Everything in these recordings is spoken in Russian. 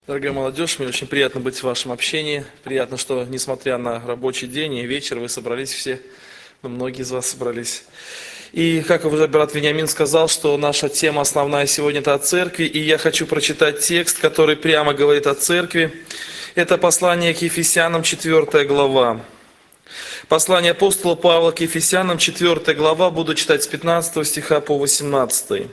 Дорогая молодежь, мне очень приятно быть в вашем общении. Приятно, что, несмотря на рабочий день и вечер, вы собрались все. Многие из вас собрались. И, как уже брат Вениамин сказал, что наша тема основная сегодня – это о церкви. И я хочу прочитать текст, который прямо говорит о церкви. Это послание к Ефесянам, 4 глава. Послание апостола Павла к Ефесянам, 4 глава, буду читать с 15 стиха по 18.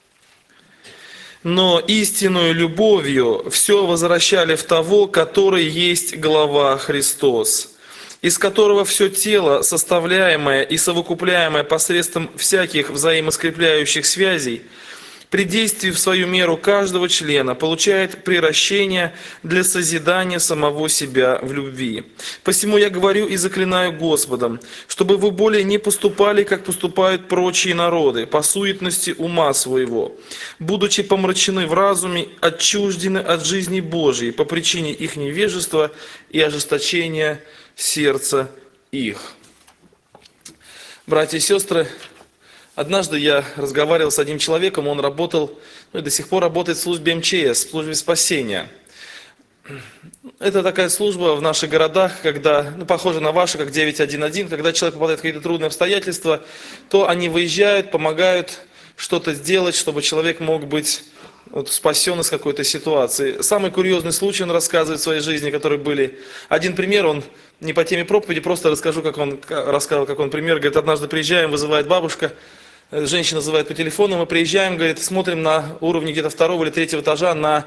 Но истинную любовью все возвращали в того, который есть глава Христос, из которого все тело, составляемое и совокупляемое посредством всяких взаимоскрепляющих связей, при действии в свою меру каждого члена получает приращение для созидания самого себя в любви. Посему я говорю и заклинаю Господом, чтобы вы более не поступали, как поступают прочие народы, по суетности ума своего, будучи помрачены в разуме, отчуждены от жизни Божией по причине их невежества и ожесточения сердца их. Братья и сестры, однажды я разговаривал с одним человеком, он работал, и до сих пор работает в службе МЧС, в службе спасения. Это такая служба в наших городах, когда, похоже на вашу, как 911, когда человек попадает в какие-то трудные обстоятельства, то они выезжают, помогают что-то сделать, чтобы человек мог быть спасен из какой-то ситуации. Самый курьезный случай он рассказывает в своей жизни, которые были. Один пример, он не по теме проповеди, просто расскажу, как он рассказал, как он пример. Говорит, однажды приезжаем, вызывает бабушка, женщина вызывает по телефону, мы приезжаем, говорит, смотрим на уровне где-то 2-го или 3-го этажа, на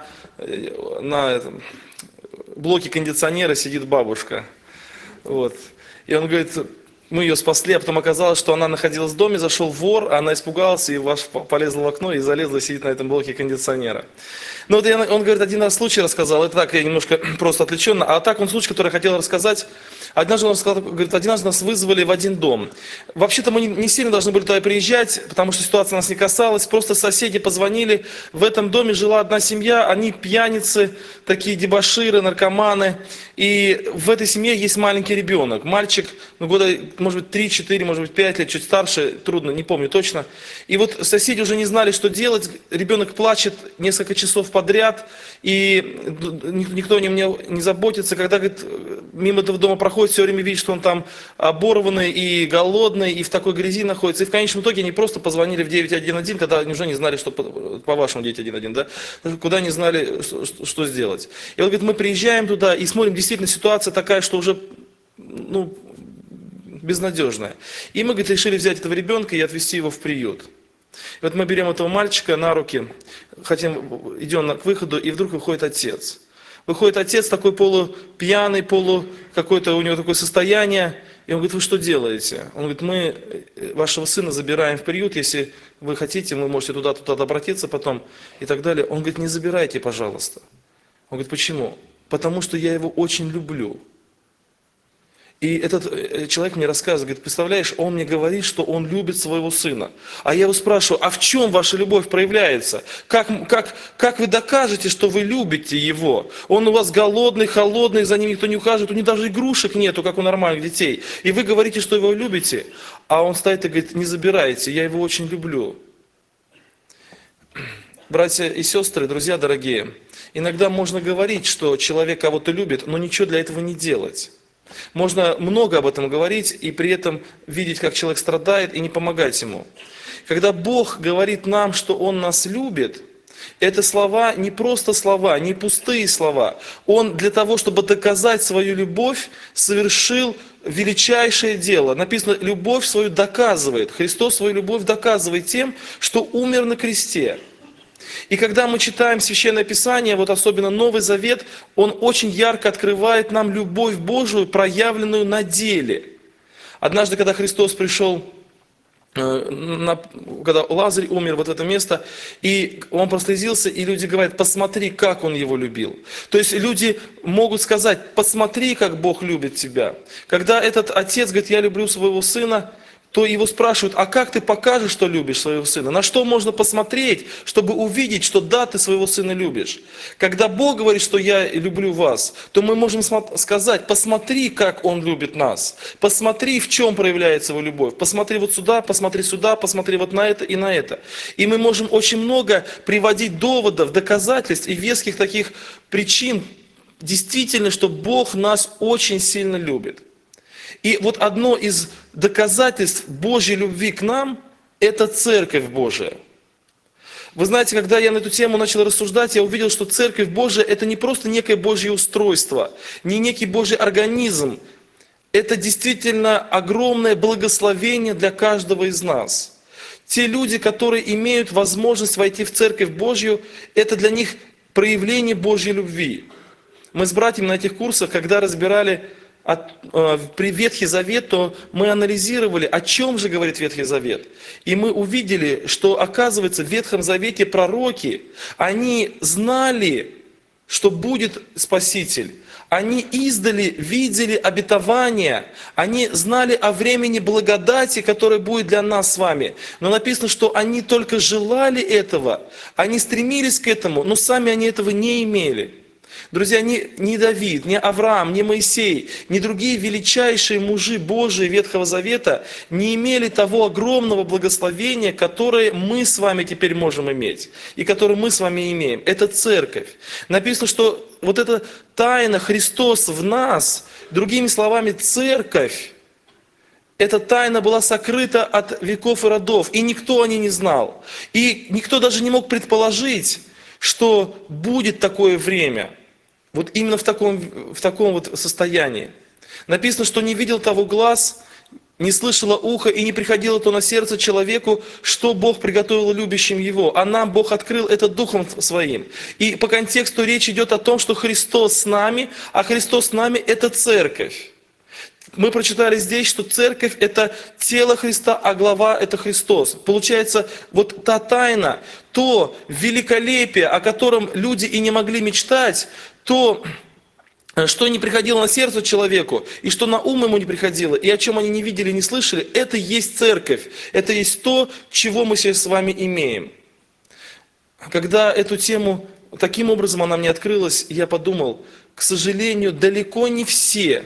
блоке кондиционера сидит бабушка. Вот. И он говорит, мы ее спасли, а потом оказалось, что она находилась в доме, зашел вор, она испугалась и полезла в окно и залезла, сидит на этом блоке кондиционера. Ну вот он говорит, один раз случай рассказал, это так, я немножко просто отвлеченно, а так он случай, который я хотел рассказать. Однажды он рассказал, говорит, один раз нас вызвали в один дом. Вообще-то мы не сильно должны были туда приезжать, потому что ситуация нас не касалась. Просто соседи позвонили. В этом доме жила одна семья, они пьяницы, такие дебоширы, наркоманы. И в этой семье есть маленький ребенок. Мальчик, года, может быть, 3-4, может быть, 5 лет, чуть старше, трудно, не помню точно. И вот соседи уже не знали, что делать. Ребенок плачет несколько часов подряд, и никто о нем не заботится. Когда, говорит, мимо этого дома проходит, все время видит, что он там оборванный и голодный, и в такой грязи находится. И в конечном итоге они просто позвонили в 911, когда они уже не знали, что по вашему 911, да, куда не знали, что сделать. И он говорит, мы приезжаем туда и смотрим, действительно ситуация такая, что уже, безнадежная. И мы, говорит, решили взять этого ребенка и отвезти его в приют. И вот мы берем этого мальчика на руки, идем к выходу, и вдруг выходит отец. Выходит отец такой полупьяный, какое-то у него такое состояние. И он говорит, вы что делаете? Он говорит, мы вашего сына забираем в приют, если вы хотите, вы можете туда обратиться потом и так далее. Он говорит, не забирайте, пожалуйста. Он говорит, почему? Потому что я его очень люблю. И этот человек мне рассказывает, говорит, представляешь, он мне говорит, что он любит своего сына. А я его спрашиваю, а в чем ваша любовь проявляется? Как вы докажете, что вы любите его? Он у вас голодный, холодный, за ним никто не ухаживает, у него даже игрушек нету, как у нормальных детей. И вы говорите, что его любите, а он стоит и говорит, не забирайте, я его очень люблю. Братья и сестры, друзья дорогие, иногда можно говорить, что человек кого-то любит, но ничего для этого не делать. Можно много об этом говорить и при этом видеть, как человек страдает, и не помогать ему. Когда Бог говорит нам, что Он нас любит, это слова не просто слова, не пустые слова. Он для того, чтобы доказать свою любовь, совершил величайшее дело. Написано, любовь свою доказывает. Христос свою любовь доказывает тем, что умер на кресте. И когда мы читаем Священное Писание, вот особенно Новый Завет, он очень ярко открывает нам любовь Божию, проявленную на деле. Однажды, когда Христос пришел, когда Лазарь умер вот в это место, и он прослезился, и люди говорят, посмотри, как он его любил. То есть люди могут сказать, посмотри, как Бог любит тебя. Когда этот отец говорит, я люблю своего сына, то его спрашивают, а как ты покажешь, что любишь своего сына? На что можно посмотреть, чтобы увидеть, что да, ты своего сына любишь? Когда Бог говорит, что я люблю вас, то мы можем сказать, посмотри, как он любит нас. Посмотри, в чем проявляется его любовь. Посмотри вот сюда, посмотри вот на это и на это. И мы можем очень много приводить доводов, доказательств и веских таких причин, действительно, что Бог нас очень сильно любит. И вот одно из доказательств Божьей любви к нам – это Церковь Божия. Вы знаете, когда я на эту тему начал рассуждать, я увидел, что Церковь Божия – это не просто некое Божье устройство, не некий Божий организм. Это действительно огромное благословение для каждого из нас. Те люди, которые имеют возможность войти в Церковь Божью, это для них проявление Божьей любви. Мы с братьями на этих курсах, когда разбирали при Ветхий Завет, то мы анализировали, о чем же говорит Ветхий Завет. И мы увидели, что, оказывается, в Ветхом Завете пророки, они знали, что будет Спаситель. Они издали, видели обетование, они знали о времени благодати, которое будет для нас с вами. Но написано, что они только желали этого, они стремились к этому, но сами они этого не имели. Друзья, ни Давид, ни Авраам, ни Моисей, ни другие величайшие мужи Божии Ветхого Завета не имели того огромного благословения, которое мы с вами теперь можем иметь, и которое мы с вами имеем. Это Церковь. Написано, что вот эта тайна Христос в нас, другими словами, Церковь, эта тайна была сокрыта от веков и родов, и никто о ней не знал. И никто даже не мог предположить, что будет такое время. Вот именно в таком вот состоянии. Написано, что не видел того глаз, не слышало ухо и не приходило то на сердце человеку, что Бог приготовил любящим его. А нам Бог открыл это Духом Своим. И по контексту речь идет о том, что Христос с нами, а Христос с нами – это Церковь. Мы прочитали здесь, что Церковь – это тело Христа, а глава – это Христос. Получается, вот та тайна, то великолепие, о котором люди и не могли мечтать, то, что не приходило на сердце человеку, и что на ум ему не приходило, и о чем они не видели, не слышали, это есть Церковь. Это есть то, чего мы сейчас с вами имеем. Когда эту тему, таким образом она мне открылась, я подумал, к сожалению, далеко не все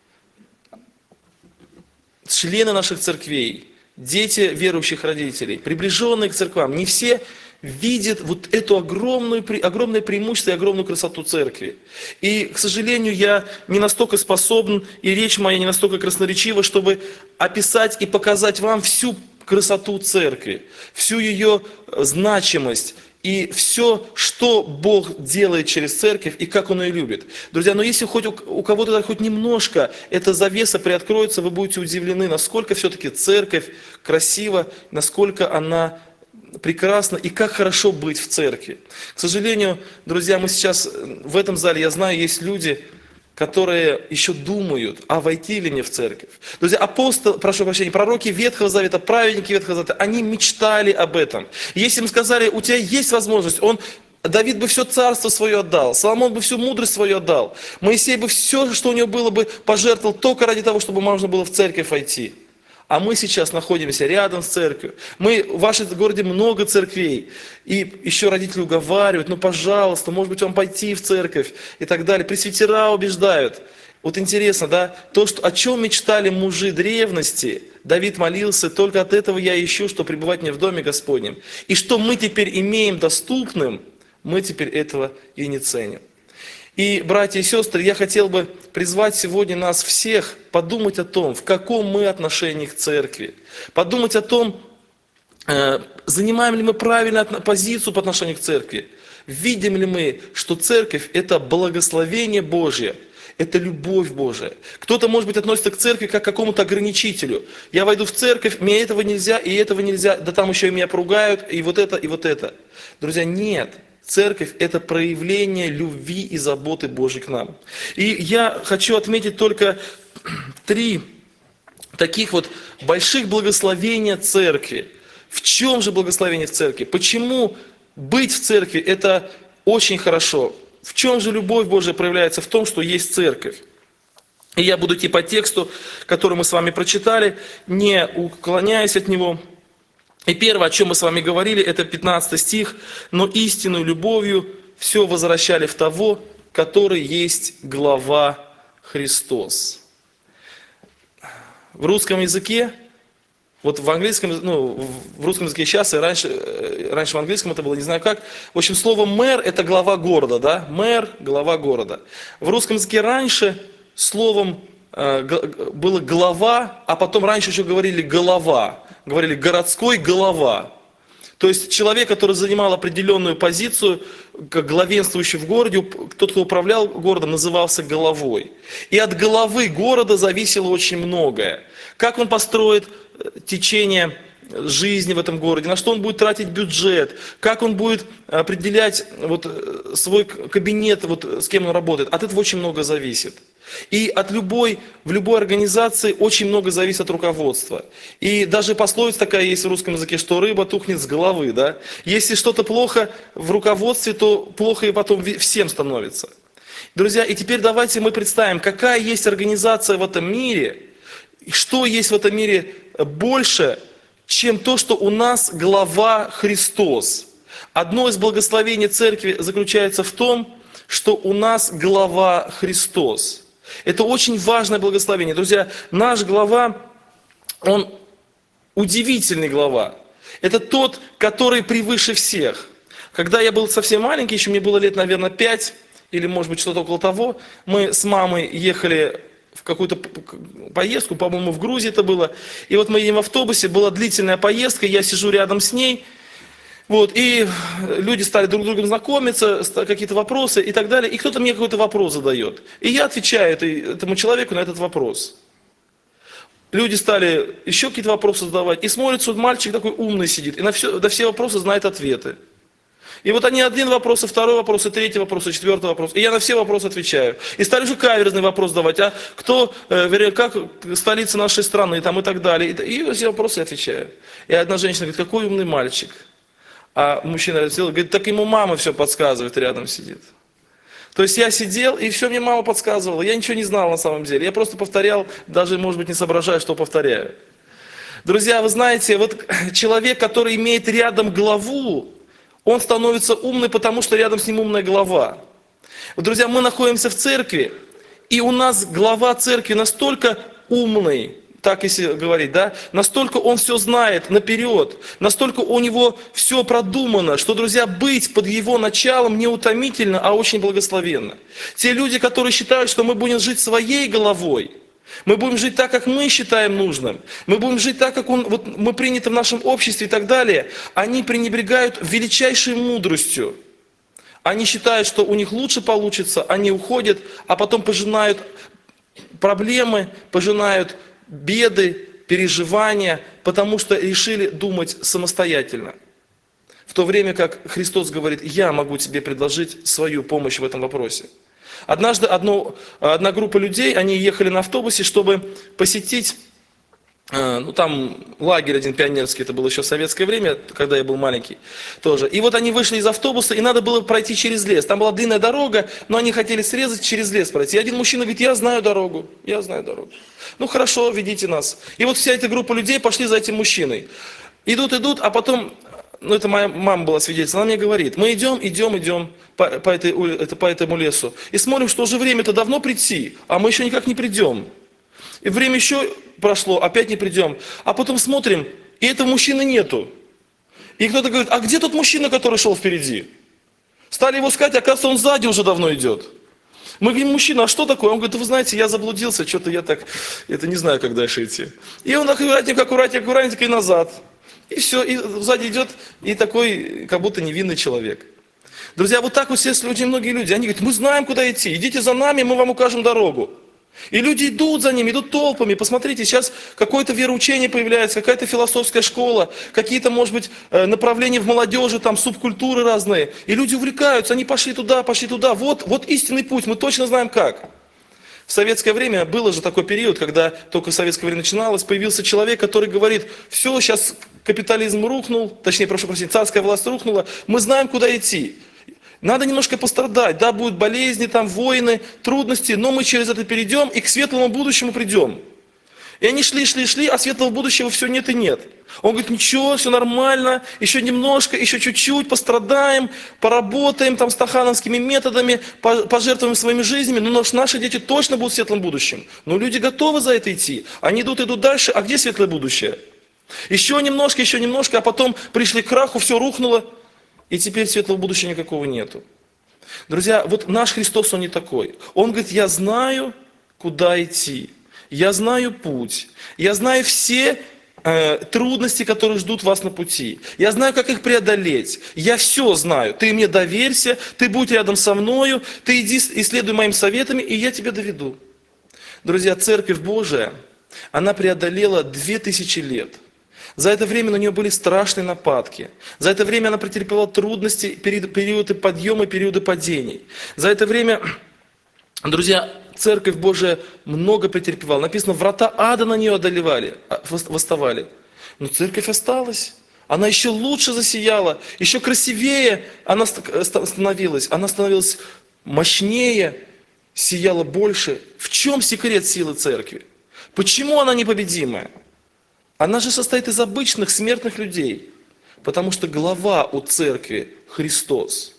члены наших церквей, дети верующих родителей, приближенные к церквам, не все видят вот эту огромное преимущество и огромную красоту церкви. И, к сожалению, я не настолько способен, и речь моя не настолько красноречива, чтобы описать и показать вам всю красоту церкви, всю ее значимость, и все, что Бог делает через церковь и как Он ее любит. Друзья, но если хоть у кого-то хоть немножко эта завеса приоткроется, вы будете удивлены, насколько все-таки церковь красива, насколько она прекрасна и как хорошо быть в церкви. К сожалению, друзья, мы сейчас в этом зале, я знаю, есть люди, которые еще думают, а войти ли мне в церковь. Друзья, пророки Ветхого Завета, праведники Ветхого Завета, они мечтали об этом. Если им сказали, у тебя есть возможность, Давид бы все царство свое отдал, Соломон бы всю мудрость свою отдал, Моисей бы все, что у него было бы, пожертвовал только ради того, чтобы можно было в церковь войти. А мы сейчас находимся рядом с церковью. В вашем городе много церквей. И еще родители уговаривают, пожалуйста, может быть, вам пойти в церковь и так далее. Пресвитера убеждают. Вот интересно, да, о чем мечтали мужи древности, Давид молился, только от этого я ищу, что пребывать мне в доме Господнем. И что мы теперь имеем доступным, мы теперь этого и не ценим. И, братья и сестры, я хотел бы призвать сегодня нас всех подумать о том, в каком мы отношении к церкви. Подумать о том, занимаем ли мы правильную позицию по отношению к церкви. Видим ли мы, что церковь – это благословение Божье, это любовь Божия. Кто-то, может быть, относится к церкви как к какому-то ограничителю. Я войду в церковь, мне этого нельзя, и этого нельзя, да там еще и меня поругают, и вот это, и вот это. Друзья, нет. Церковь – это проявление любви и заботы Божьей к нам. И я хочу отметить только 3 таких вот больших благословения церкви. В чем же благословение в церкви? Почему быть в церкви – это очень хорошо? В чем же любовь Божия проявляется? В том, что есть церковь. И я буду идти по тексту, который мы с вами прочитали, не уклоняясь от него. И первое, о чем мы с вами говорили, это 15 стих. «Но истинную любовью все возвращали в того, который есть глава Христос». В русском языке, вот в английском, в русском языке сейчас, и раньше в английском это было, не знаю как. В общем, слово «мэр» это глава города, да? Мэр, глава города. В русском языке раньше словом было глава, а потом раньше еще говорили голова. Говорили городской голова. То есть человек, который занимал определенную позицию, как главенствующий в городе, тот, кто управлял городом, назывался головой. И от головы города зависело очень многое. Как он построит течение жизни в этом городе, на что он будет тратить бюджет, как он будет определять свой кабинет, с кем он работает. От этого очень много зависит. И в любой организации очень много зависит от руководства. И даже пословица такая есть в русском языке, что рыба тухнет с головы. Да? Если что-то плохо в руководстве, то плохо и потом всем становится. Друзья, и теперь давайте мы представим, какая есть организация в этом мире, и что есть в этом мире больше, чем то, что у нас глава Христос. Одно из благословений церкви заключается в том, что у нас глава Христос. Это очень важное благословение. Друзья, наш глава, он удивительный глава. Это тот, который превыше всех. Когда я был совсем маленький, еще мне было лет, наверное, 5, или, может быть, что-то около того, мы с мамой ехали в какую-то поездку, по-моему, в Грузии это было. И вот мы едем в автобусе, была длительная поездка, я сижу рядом с ней. И люди стали друг с другом знакомиться, какие-то вопросы и так далее. И кто-то мне какой-то вопрос задает. И я отвечаю этому человеку на этот вопрос. Люди стали еще какие-то вопросы задавать. И смотрят, что мальчик такой умный сидит. И на все вопросы знает ответы. И вот они один вопрос, и второй вопрос, и третий вопрос, и четвертый вопрос. И я на все вопросы отвечаю. И стали уже каверзный вопрос давать. А как столица нашей страны, там, и так далее. И все вопросы отвечаю. И одна женщина говорит, какой умный мальчик. А мужчина рядом сидел, говорит, так ему мама все подсказывает, рядом сидит. То есть я сидел, и все мне мама подсказывала. Я ничего не знал на самом деле. Я просто повторял, даже, может быть, не соображая, что повторяю. Друзья, вы знаете, человек, который имеет рядом главу, он становится умный, потому что рядом с ним умная глава. Друзья, мы находимся в церкви, и у нас глава церкви настолько умный, так если говорить, да, настолько он все знает наперед, настолько у него все продумано, что, друзья, быть под его началом не утомительно, а очень благословенно. Те люди, которые считают, что мы будем жить своей головой, мы будем жить так, как мы считаем нужным, мы будем жить так, как мы приняты в нашем обществе и так далее, они пренебрегают величайшей мудростью. Они считают, что у них лучше получится, они уходят, а потом пожинают проблемы, пожинают беды, переживания, потому что решили думать самостоятельно. В то время как Христос говорит, я могу тебе предложить свою помощь в этом вопросе. Однажды одна группа людей, они ехали на автобусе, чтобы посетить, там лагерь один пионерский, это было еще в советское время, когда я был маленький тоже. И вот они вышли из автобуса, и надо было пройти через лес. Там была длинная дорога, но они хотели срезать, через лес пройти. И один мужчина говорит, я знаю дорогу. Ну хорошо, ведите нас. И вот вся эта группа людей пошли за этим мужчиной. Идут, а потом, это моя мама была свидетельницей, она мне говорит, мы идем по этому лесу. И смотрим, что уже время-то давно прийти, а мы еще никак не придем. И время еще прошло, опять не придем. А потом смотрим, и этого мужчины нету. И кто-то говорит, а где тот мужчина, который шел впереди? Стали его искать, оказывается, он сзади уже давно идет. Мы говорим, мужчина, а что такое? Он говорит, вы знаете, я заблудился, что-то я не знаю, как дальше идти. И он аккуратненько и назад. И все, и сзади идет, и такой, как будто невинный человек. Друзья, вот так вот все люди, многие люди, они говорят, мы знаем, куда идти, идите за нами, мы вам укажем дорогу. И люди идут за ним, идут толпами. Посмотрите, сейчас какое-то вероучение появляется, какая-то философская школа, какие-то, может быть, направления в молодежи, там субкультуры разные. И люди увлекаются, они пошли туда. Вот истинный путь, мы точно знаем как. В советское время было же такой период, когда только советское время начиналось, появился человек, который говорит, все, сейчас капитализм рухнул, точнее, царская власть рухнула, мы знаем, куда идти. Надо немножко пострадать, да, будут болезни, там, войны, трудности, но мы через это перейдем и к светлому будущему придем. И они шли, а светлого будущего все нет и нет. Он говорит, ничего, все нормально, еще немножко, еще чуть-чуть, пострадаем, поработаем там стахановскими методами, пожертвуем своими жизнями, но наши дети точно будут в светлом будущем. Но люди готовы за это идти, они идут дальше, а где светлое будущее? Еще немножко, а потом пришли к краху, все рухнуло, и теперь светлого будущего никакого нету. Друзья, вот наш Христос, Он не такой. Он говорит, я знаю, куда идти. Я знаю путь, я знаю все трудности, которые ждут вас на пути. Я знаю, как их преодолеть. Я все знаю. Ты мне доверься, ты будь рядом со мною, ты иди и следуй моим советам, и я тебя доведу. Друзья, Церковь Божия, она преодолела 2000 лет. За это время на нее были страшные нападки. За это время она претерпела трудности, периоды подъема, периоды падений. За это время, друзья, Церковь Божия много претерпевала. Написано, врата ада на нее одолевали, восставали. Но церковь осталась. Она еще лучше засияла, еще красивее она становилась. Она становилась мощнее, сияла больше. В чем секрет силы церкви? Почему она непобедимая? Она же состоит из обычных смертных людей. Потому что глава у церкви Христос.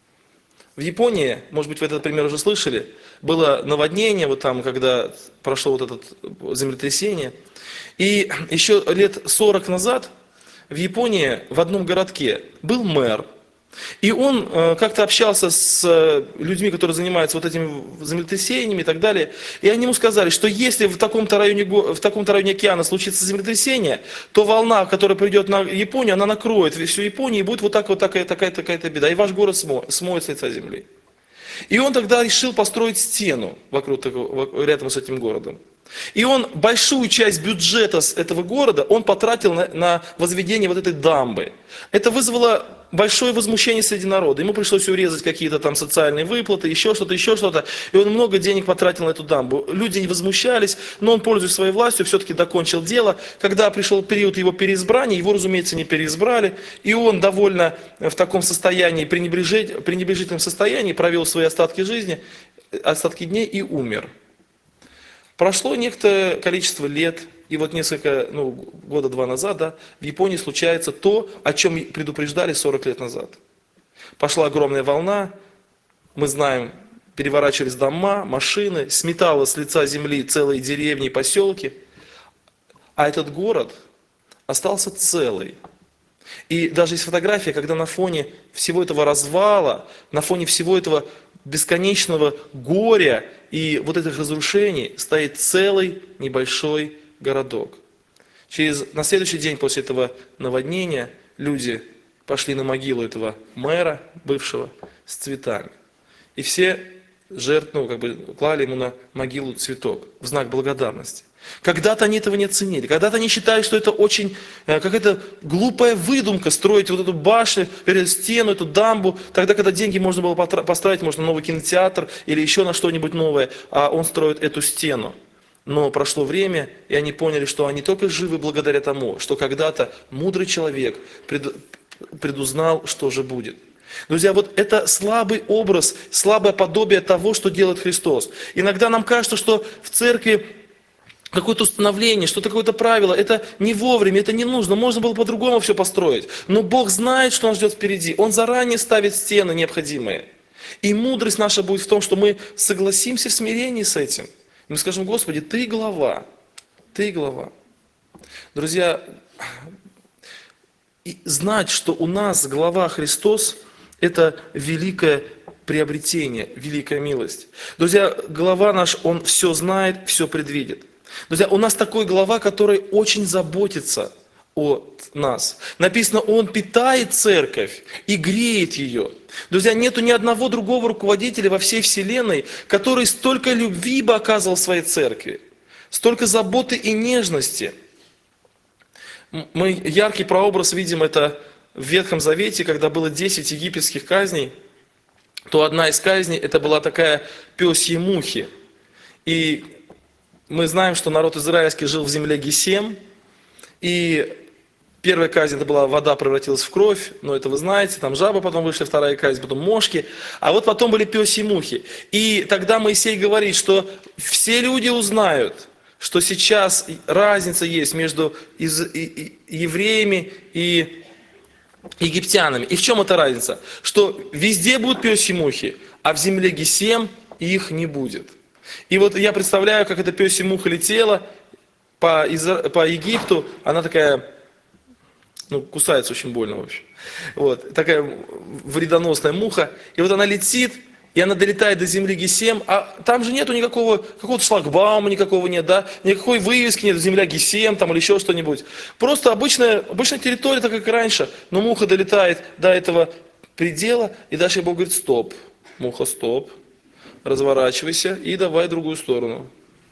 В Японии, может быть, вы этот пример уже слышали, было наводнение, вот там, когда прошло вот это землетрясение. И еще лет 40 назад в Японии в одном городке был мэр. И он как-то общался с людьми, которые занимаются вот этими землетрясениями и так далее. И они ему сказали, что если в таком-то районе океана случится землетрясение, то волна, которая придет на Японию, она накроет всю Японию, и будет вот такая-то беда. И ваш город смоет с лица земли. И он тогда решил построить стену рядом с этим городом. И он большую часть бюджета этого города он потратил на возведение вот этой дамбы. Это вызвало большое возмущение среди народа. Ему пришлось урезать какие-то там социальные выплаты, еще что-то. И он много денег потратил на эту дамбу. Люди не возмущались, но он, пользуясь своей властью, все-таки докончил дело. Когда пришел период его переизбрания, его, разумеется, не переизбрали. И он довольно в таком состоянии, пренебрежительном состоянии, провел свои остатки жизни, остатки дней и умер. Прошло некоторое количество лет, и вот года два назад, в Японии случается то, о чем предупреждали 40 лет назад. Пошла огромная волна, мы знаем, переворачивались дома, машины, сметало с лица земли целые деревни и поселки, а этот город остался целый. И даже есть фотография, когда на фоне всего этого развала, на фоне всего этого бесконечного горя и вот этих разрушений стоит целый небольшой городок. На следующий день после этого наводнения люди пошли на могилу этого мэра бывшего с цветами. И все клали ему на могилу цветок в знак благодарности. Когда-то они этого не ценили, когда-то они считали, что это очень какая-то глупая выдумка строить вот эту башню, стену, эту дамбу, тогда, когда деньги можно было поставить, можно новый кинотеатр или еще на что-нибудь новое, а он строит эту стену. Но прошло время, и они поняли, что они только живы благодаря тому, что когда-то мудрый человек предузнал, что же будет. Друзья, вот это слабый образ, слабое подобие того, что делает Христос. Иногда нам кажется, что в церкви какое-то установление, что-то какое-то правило, это не вовремя, это не нужно, можно было по-другому все построить. Но Бог знает, что нас ждет впереди, Он заранее ставит стены необходимые. И мудрость наша будет в том, что мы согласимся в смирении с этим. Мы скажем, Господи, Ты глава, Ты глава. Друзья, и знать, что у нас глава Христос, это великое приобретение, великая милость. Друзья, глава наш, Он все знает, все предвидит. Друзья, у нас такой глава, который очень заботится о нас. Написано, Он питает церковь и греет ее. Друзья, нету ни одного другого руководителя во всей вселенной, который столько любви бы оказывал своей церкви, столько заботы и нежности. Мы яркий прообраз видим это в Ветхом Завете, когда было 10 египетских казней, то одна из казней, это была такая пёсьи мухи. И мы знаем, что народ израильский жил в земле Гесем, и Первая казнь, это была вода превратилась в кровь, но это вы знаете, там жаба потом вышли, вторая казнь, потом мошки, а вот потом были пёсьи мухи. И тогда Моисей говорит, что все люди узнают, что сейчас разница есть между евреями и египтянами. И в чем эта разница? Что везде будут пёсьи мухи, а в земле Гесем их не будет. И вот я представляю, как эта пёсья муха летела по Египту, она такая... кусается очень больно, в общем. Вот, такая вредоносная муха. И вот она летит, и она долетает до земли Гесем, а там же нету никакого, какого-то шлагбаума никакого нет, да, никакой вывески нет, земля Гесем там или еще что-нибудь. Просто обычная территория, так как и раньше, но муха долетает до этого предела, и дальше Бог говорит: стоп, муха, стоп, разворачивайся и давай в другую сторону.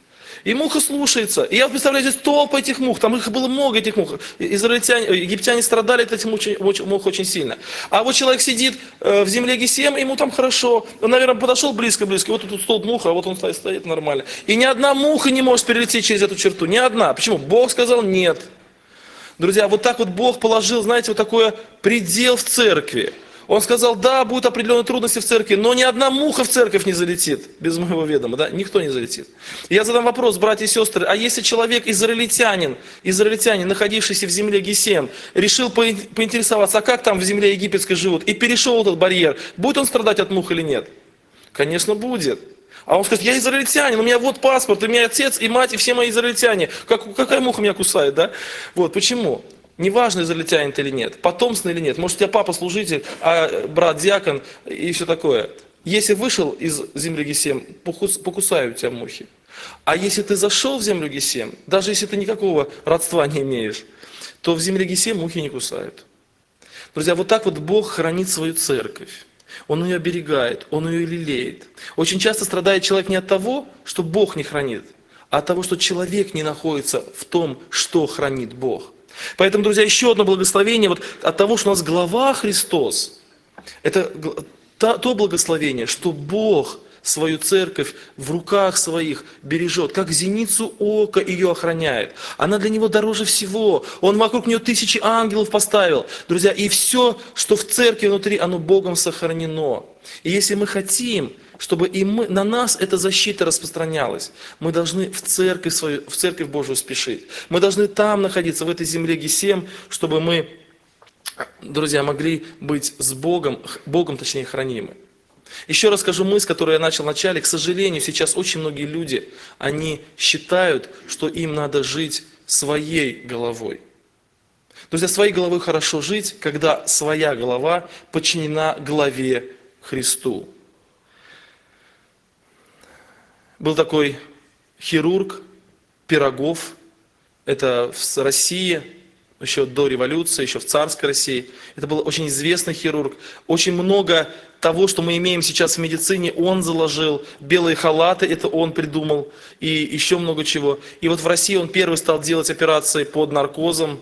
И муха слушается. И я представляю, здесь толпа этих мух, там их было много, этих мух. Египтяне страдали от этих мух очень сильно. А вот человек сидит в земле Гесем, ему там хорошо. Он, наверное, подошел близко-близко, вот тут столб муха, а вот он стоит нормально. И ни одна муха не может перелететь через эту черту, ни одна. Почему? Бог сказал нет. Друзья, вот так вот Бог положил, знаете, вот такой предел в церкви. Он сказал: да, будут определенные трудности в церкви, но ни одна муха в церковь не залетит, без моего ведома, да, никто не залетит. Я задам вопрос, братья и сестры: а если человек, израильтянин, находившийся в земле Гесем, решил поинтересоваться, а как там в земле египетской живут, и перешел этот барьер, будет он страдать от мух или нет? Конечно, будет. А он скажет: я израильтянин, у меня вот паспорт, у меня отец и мать, и все мои израильтяне. Какая муха меня кусает, да? Вот, почему? Неважно, израильтянин ты или нет, потомственный или нет. Может, у тебя папа служитель, а брат диакон и все такое. Если вышел из земли Гесем, покусают тебя мухи. А если ты зашел в землю Гесем, даже если ты никакого родства не имеешь, то в земле Гесем мухи не кусают. Друзья, вот так вот Бог хранит свою церковь. Он ее оберегает, Он ее лелеет. Очень часто страдает человек не от того, что Бог не хранит, а от того, что человек не находится в том, что хранит Бог. Поэтому, друзья, еще одно благословение вот от того, что у нас глава Христос. Это то благословение, что Бог свою церковь в руках своих бережет, как зеницу ока ее охраняет. Она для него дороже всего. Он вокруг нее 1000 ангелов поставил. Друзья, и все, что в церкви внутри, оно Богом сохранено. И если мы хотим, чтобы на нас эта защита распространялась, мы должны в церковь Божию спешить. Мы должны там находиться, в этой земле Гесем, чтобы мы, друзья, могли быть с Богом точнее, хранимы. Еще раз скажу мысль, которую я начал в начале. К сожалению, сейчас очень многие люди, они считают, что им надо жить своей головой. Друзья, своей головой хорошо жить, когда своя голова подчинена главе Христу. Был такой хирург Пирогов, это в России, еще до революции, еще в царской России. Это был очень известный хирург. Очень много того, что мы имеем сейчас в медицине, он заложил. Белые халаты, это он придумал. И еще много чего. И вот в России он первый стал делать операции под наркозом.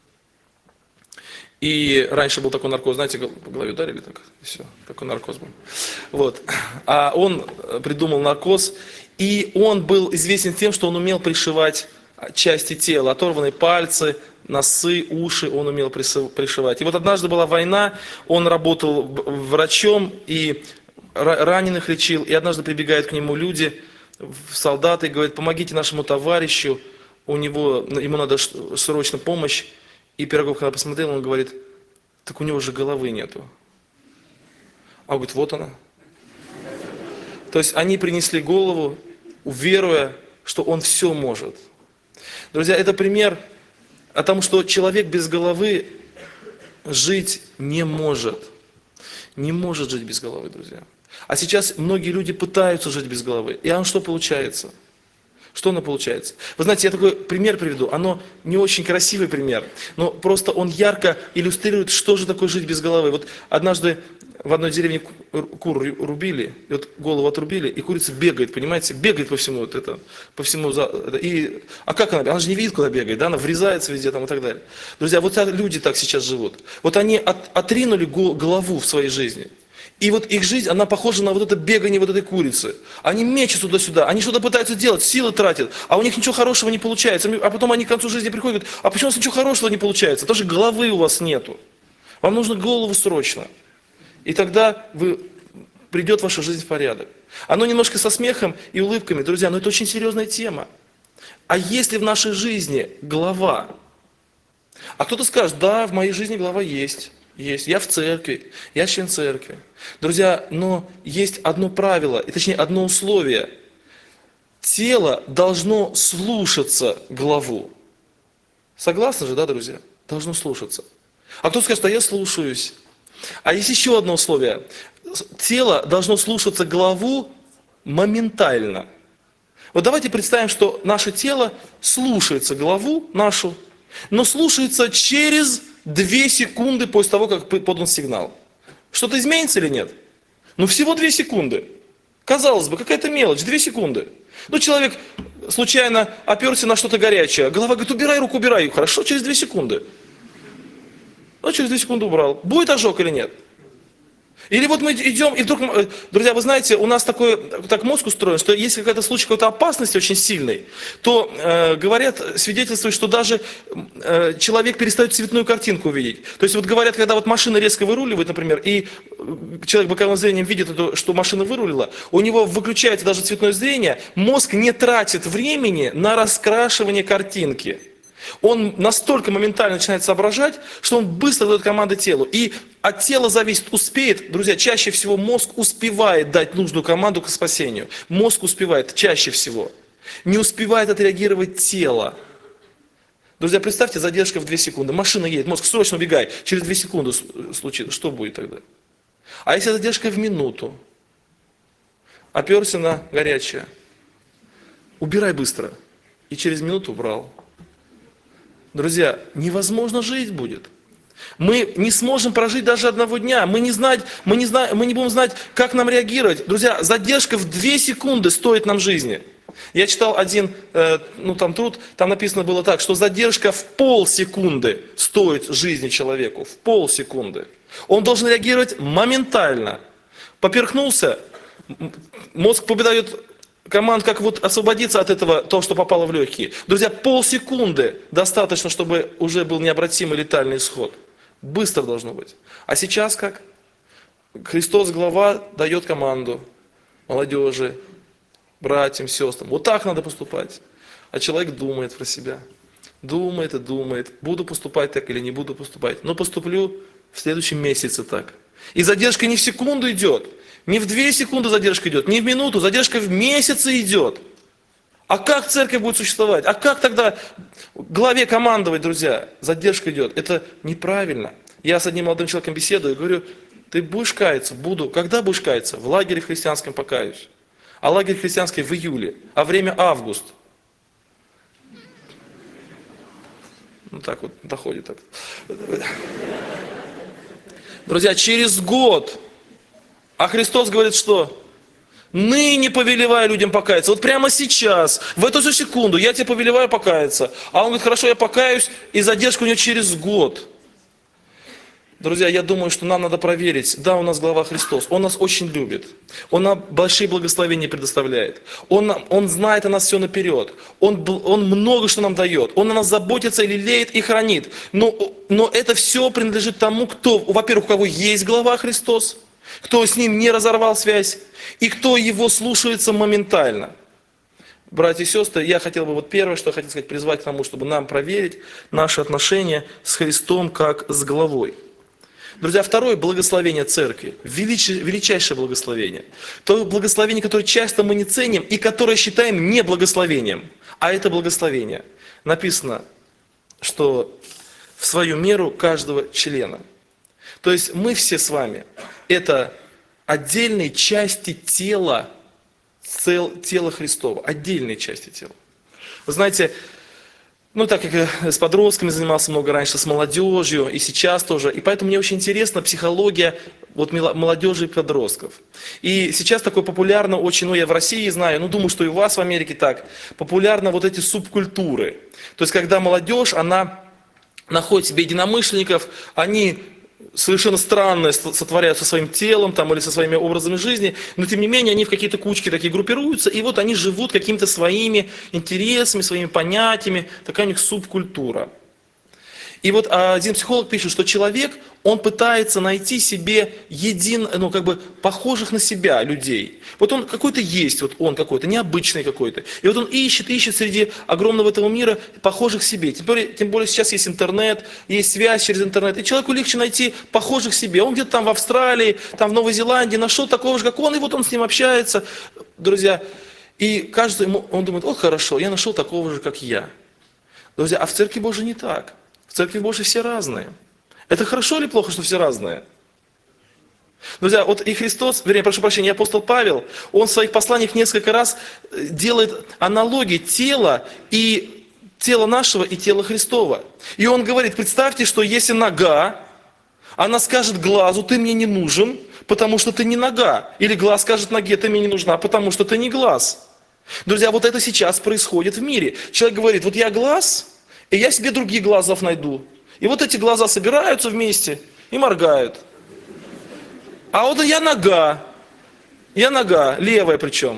И раньше был такой наркоз, знаете, по голове ударили, так, и все, такой наркоз был. Вот. А он придумал наркоз, и он был известен тем, что он умел пришивать части тела, оторванные пальцы, носы, уши он умел пришивать. И вот однажды была война, он работал врачом и раненых лечил, и однажды прибегают к нему люди, солдаты, и говорят: помогите нашему товарищу, ему надо срочно помощь. И Пирогов, когда посмотрел, он говорит: так у него же головы нету. А он говорит: вот она. То есть они принесли голову, уверуя, что он все может. Друзья, это пример о том, что человек без головы жить не может. Не может жить без головы, друзья. А сейчас многие люди пытаются жить без головы. И что получается? Что оно получается? Вы знаете, я такой пример приведу. Оно не очень красивый пример, но просто он ярко иллюстрирует, что же такое жить без головы. Вот однажды в одной деревне кур рубили, и вот голову отрубили, и курица бегает, понимаете, бегает по всему а как она? Она же не видит, куда бегает, да? Она врезается везде там и так далее. Друзья, вот люди так сейчас живут. Вот они отринули голову в своей жизни. И вот их жизнь, она похожа на вот это бегание вот этой курицы. Они мечутся туда-сюда, они что-то пытаются делать, силы тратят, а у них ничего хорошего не получается. А потом они к концу жизни приходят и говорят, а почему у вас ничего хорошего не получается? Даже головы у вас нету. Вам нужно голову срочно. И тогда придет ваша жизнь в порядок. Оно немножко со смехом и улыбками, друзья, но это очень серьезная тема. А если в нашей жизни голова? А кто-то скажет, да, в моей жизни голова есть. Есть. Я в церкви, я член церкви. Друзья, но есть одно правило, и точнее одно условие. Тело должно слушаться главу. Согласны же, да, друзья? Должно слушаться. А кто скажет, а я слушаюсь. А есть еще одно условие. Тело должно слушаться главу моментально. Вот давайте представим, что наше тело слушается главу нашу, но слушается через 2 секунды после того, как подан сигнал. Что-то изменится или нет? Ну всего 2 секунды. Казалось бы, какая-то мелочь, 2 секунды. Ну человек случайно оперся на что-то горячее. Голова говорит, убирай руку, убирай. Хорошо, через 2 секунды. Ну через 2 секунды убрал. Будет ожог или нет? Или вот мы идем, и вдруг, друзья, вы знаете, у нас так мозг устроен, что если какой-то случай какой-то опасности очень сильной, то говорят, свидетельствуют, что даже человек перестает цветную картинку видеть. То есть вот говорят, когда вот машина резко выруливает, например, и человек боковым зрением видит, что машина вырулила, у него выключается даже цветное зрение, мозг не тратит времени на раскрашивание картинки. Он настолько моментально начинает соображать, что он быстро дает команды телу. И от тела зависит, успеет, друзья, чаще всего мозг успевает дать нужную команду к спасению. Мозг успевает чаще всего. Не успевает отреагировать тело. Друзья, представьте, задержка в 2 секунды. Машина едет, мозг, срочно убегай. Через 2 секунды случится. Что будет тогда? А если задержка в минуту? Оперся на горячее. Убирай быстро. И через минуту убрал. Друзья, невозможно жить будет. Мы не сможем прожить даже одного дня. Мы не будем знать, как нам реагировать. Друзья, задержка в 2 секунды стоит нам жизни. Я читал один труд, там написано было так, что задержка в полсекунды стоит жизни человеку. В полсекунды. Он должен реагировать моментально. Поперхнулся, мозг выдает команд, как вот освободиться от этого, то, что попало в легкие. Друзья, полсекунды достаточно, чтобы уже был необратимый летальный исход. Быстро должно быть. А сейчас как? Христос, глава, дает команду молодежи, братьям, сестрам. Вот так надо поступать. А человек думает про себя. Думает и думает. Буду поступать так или не буду поступать. Но поступлю в следующем месяце так. И задержка не в секунду идет. Не в 2 секунды задержка идет, не в минуту, задержка в месяцы идет. А как церковь будет существовать? А как тогда главе командовать, друзья? Задержка идет. Это неправильно. Я с одним молодым человеком беседую и говорю, ты будешь каяться? Буду. Когда будешь каяться? В лагере христианском покаюсь. А лагерь христианский в июле, а время август. Ну так вот, доходит так. Друзья, через год. А Христос говорит, что? Ныне повелеваю людям покаяться. Вот прямо сейчас, в эту же секунду, я тебе повелеваю покаяться. А он говорит, хорошо, я покаюсь, и задержка у него через год. Друзья, я думаю, что нам надо проверить. Да, у нас глава Христос. Он нас очень любит. Он нам большие благословения предоставляет. Он знает о нас все наперед. Он много что нам дает. Он о нас заботится, лелеет и хранит. Но это все принадлежит тому, кто, во-первых, у кого есть глава Христос, кто с ним не разорвал связь, и кто его слушается моментально. Братья и сестры, я хотел бы, первое, что я хотел сказать, призвать к тому, чтобы нам проверить наши отношения с Христом как с главой. Друзья, второе благословение церкви, величайшее благословение. То благословение, которое часто мы не ценим и которое считаем не благословением, а это благословение. Написано, что в свою меру каждого члена. То есть мы все с вами, это отдельные части тела Христова, отдельные части тела. Вы знаете, так как я с подростками занимался много раньше, с молодежью, и сейчас тоже, и поэтому мне очень интересна психология молодежи и подростков. И сейчас такое популярно очень, я в России знаю, думаю, что и у вас в Америке так, популярно эти субкультуры. То есть, когда молодежь, она находит себе единомышленников, они совершенно странное сотворяют со своим телом там, или со своими образами жизни, но тем не менее они в какие-то кучки такие группируются, и вот они живут какими-то своими интересами, своими понятиями, такая у них субкультура. И вот один психолог пишет, что человек, он пытается найти себе похожих на себя людей. Вот он какой-то есть, вот он какой-то, необычный какой-то. И вот он ищет среди огромного этого мира похожих себе. Тем более сейчас есть интернет, есть связь через интернет. И человеку легче найти похожих себе. Он где-то там в Австралии, там в Новой Зеландии нашел такого же, как он, и вот он с ним общается. Друзья, и кажется ему, он думает, хорошо, я нашел такого же, как я. Друзья, а в Церкви Божией не так. В Церкви Божией все разные. Это хорошо или плохо, что все разные? Друзья, вот и Христос, прошу прощения, и апостол Павел, он в своих посланиях несколько раз делает аналогии тела нашего и тела Христова. И он говорит, представьте, что если нога, она скажет глазу, ты мне не нужен, потому что ты не нога. Или глаз скажет ноге, ты мне не нужна, потому что ты не глаз. Друзья, вот это сейчас происходит в мире. Человек говорит, вот я глаз, и я себе других глазов найду. И вот эти глаза собираются вместе и моргают. А вот я нога, левая причем.